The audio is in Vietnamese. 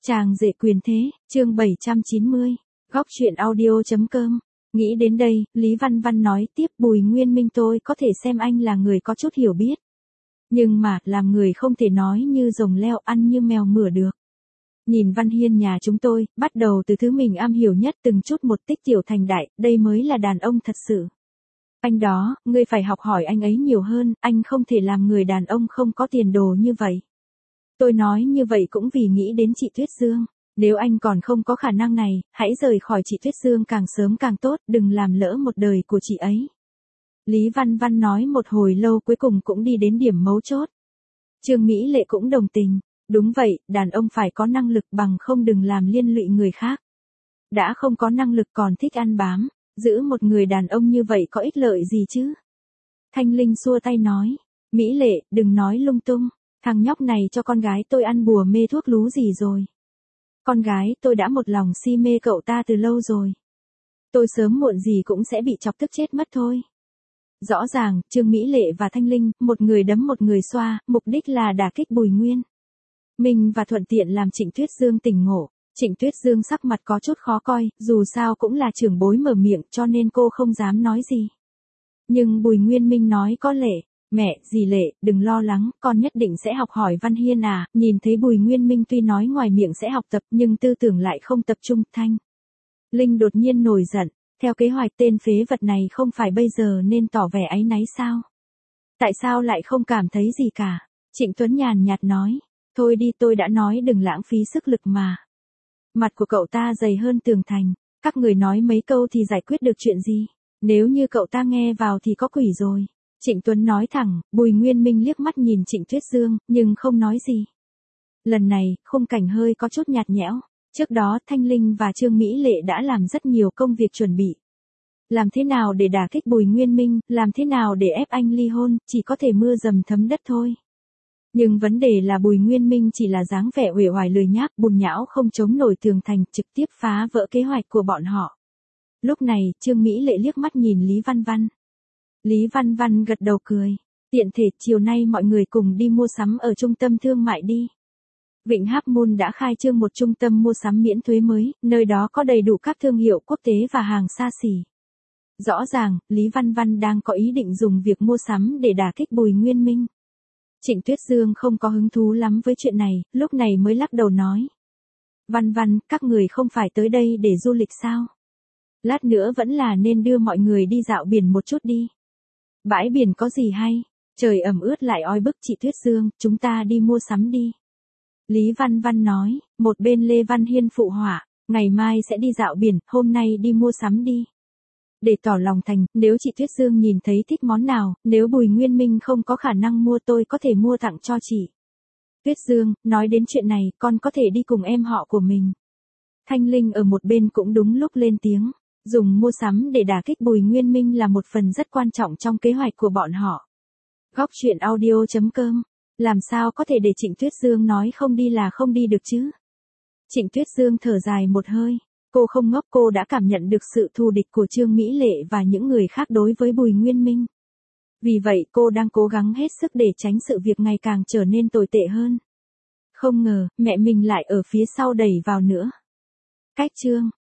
Chàng rể quyền thế, chương 790, góc truyện audio.com. Nghĩ đến đây, Lý Văn Văn nói tiếp, Bùi Nguyên Minh, tôi có thể xem anh là người có chút hiểu biết. Nhưng mà, làm người không thể nói như rồng leo, ăn như mèo mửa được. Nhìn Văn Hiên nhà chúng tôi, bắt đầu từ thứ mình am hiểu nhất, từng chút một tích tiểu thành đại, đây mới là đàn ông thật sự. Anh đó, ngươi phải học hỏi anh ấy nhiều hơn, anh không thể làm người đàn ông không có tiền đồ như vậy. Tôi nói như vậy cũng vì nghĩ đến chị Tuyết Dương. Nếu anh còn không có khả năng này, hãy rời khỏi chị Tuyết Dương càng sớm càng tốt, đừng làm lỡ một đời của chị ấy. Lý Văn Văn nói một hồi lâu cuối cùng cũng đi đến điểm mấu chốt. Trương Mỹ Lệ cũng đồng tình. Đúng vậy, đàn ông phải có năng lực, bằng không đừng làm liên lụy người khác. Đã không có năng lực còn thích ăn bám, giữ một người đàn ông như vậy có ích lợi gì chứ? Thanh Linh xua tay nói, Mỹ Lệ, đừng nói lung tung, thằng nhóc này cho con gái tôi ăn bùa mê thuốc lú gì rồi. Con gái tôi đã một lòng si mê cậu ta từ lâu rồi. Tôi sớm muộn gì cũng sẽ bị chọc tức chết mất thôi. Rõ ràng, Trương Mỹ Lệ và Thanh Linh, một người đấm một người xoa, mục đích là đả kích Bùi Nguyên Minh và thuận tiện làm Trịnh Tuyết Dương tỉnh ngộ. Trịnh Tuyết Dương sắc mặt có chút khó coi, dù sao cũng là trưởng bối mở miệng cho nên cô không dám nói gì. Nhưng Bùi Nguyên Minh nói có Lệ, mẹ, dì Lệ, đừng lo lắng, con nhất định sẽ học hỏi Văn Hiên à. Nhìn thấy Bùi Nguyên Minh tuy nói ngoài miệng sẽ học tập nhưng tư tưởng lại không tập trung. Thanh Linh đột nhiên nổi giận, theo kế hoạch tên phế vật này không phải bây giờ nên tỏ vẻ áy náy sao? Tại sao lại không cảm thấy gì cả? Trịnh Tuấn nhàn nhạt nói, thôi đi, tôi đã nói đừng lãng phí sức lực mà. Mặt của cậu ta dày hơn tường thành, các người nói mấy câu thì giải quyết được chuyện gì? Nếu như cậu ta nghe vào thì có quỷ rồi. Trịnh Tuấn nói thẳng. Bùi Nguyên Minh liếc mắt nhìn Trịnh Tuyết Dương, nhưng không nói gì. Lần này, khung cảnh hơi có chút nhạt nhẽo. Trước đó, Thanh Linh và Trương Mỹ Lệ đã làm rất nhiều công việc chuẩn bị. Làm thế nào để đả kích Bùi Nguyên Minh, làm thế nào để ép anh ly hôn, chỉ có thể mưa dầm thấm đất thôi. Nhưng vấn đề là Bùi Nguyên Minh chỉ là dáng vẻ uể oải lười nhác, bùn nhão không chống nổi tường thành, trực tiếp phá vỡ kế hoạch của bọn họ. Lúc này, Trương Mỹ Lệ liếc mắt nhìn Lý Văn Văn. Lý Văn Văn gật đầu cười. Tiện thể, chiều nay mọi người cùng đi mua sắm ở trung tâm thương mại đi. Vịnh Háp Moon đã khai trương một trung tâm mua sắm miễn thuế mới, nơi đó có đầy đủ các thương hiệu quốc tế và hàng xa xỉ. Rõ ràng, Lý Văn Văn đang có ý định dùng việc mua sắm để đả kích Bùi Nguyên Minh. Trịnh Tuyết Dương không có hứng thú lắm với chuyện này, lúc này mới lắc đầu nói. Văn Văn, các người không phải tới đây để du lịch sao? Lát nữa vẫn là nên đưa mọi người đi dạo biển một chút đi. Bãi biển có gì hay? Trời ẩm ướt lại oi bức. Chị Tuyết Dương, chúng ta đi mua sắm đi. Lý Văn Văn nói, một bên Lê Văn Hiên phụ họa, ngày mai sẽ đi dạo biển, hôm nay đi mua sắm đi. Để tỏ lòng thành, nếu chị Tuyết Dương nhìn thấy thích món nào, nếu Bùi Nguyên Minh không có khả năng mua tôi có thể mua tặng cho chị. Tuyết Dương, nói đến chuyện này, con có thể đi cùng em họ của mình. Thanh Linh ở một bên cũng đúng lúc lên tiếng. Dùng mua sắm để đả kích Bùi Nguyên Minh là một phần rất quan trọng trong kế hoạch của bọn họ. Góc truyện audio.com. Làm sao có thể để Trịnh Tuyết Dương nói không đi là không đi được chứ? Trịnh Tuyết Dương thở dài một hơi. Cô không ngốc, cô đã cảm nhận được sự thù địch của Trương Mỹ Lệ và những người khác đối với Bùi Nguyên Minh. Vì vậy cô đang cố gắng hết sức để tránh sự việc ngày càng trở nên tồi tệ hơn. Không ngờ, mẹ mình lại ở phía sau đẩy vào nữa. Cách chương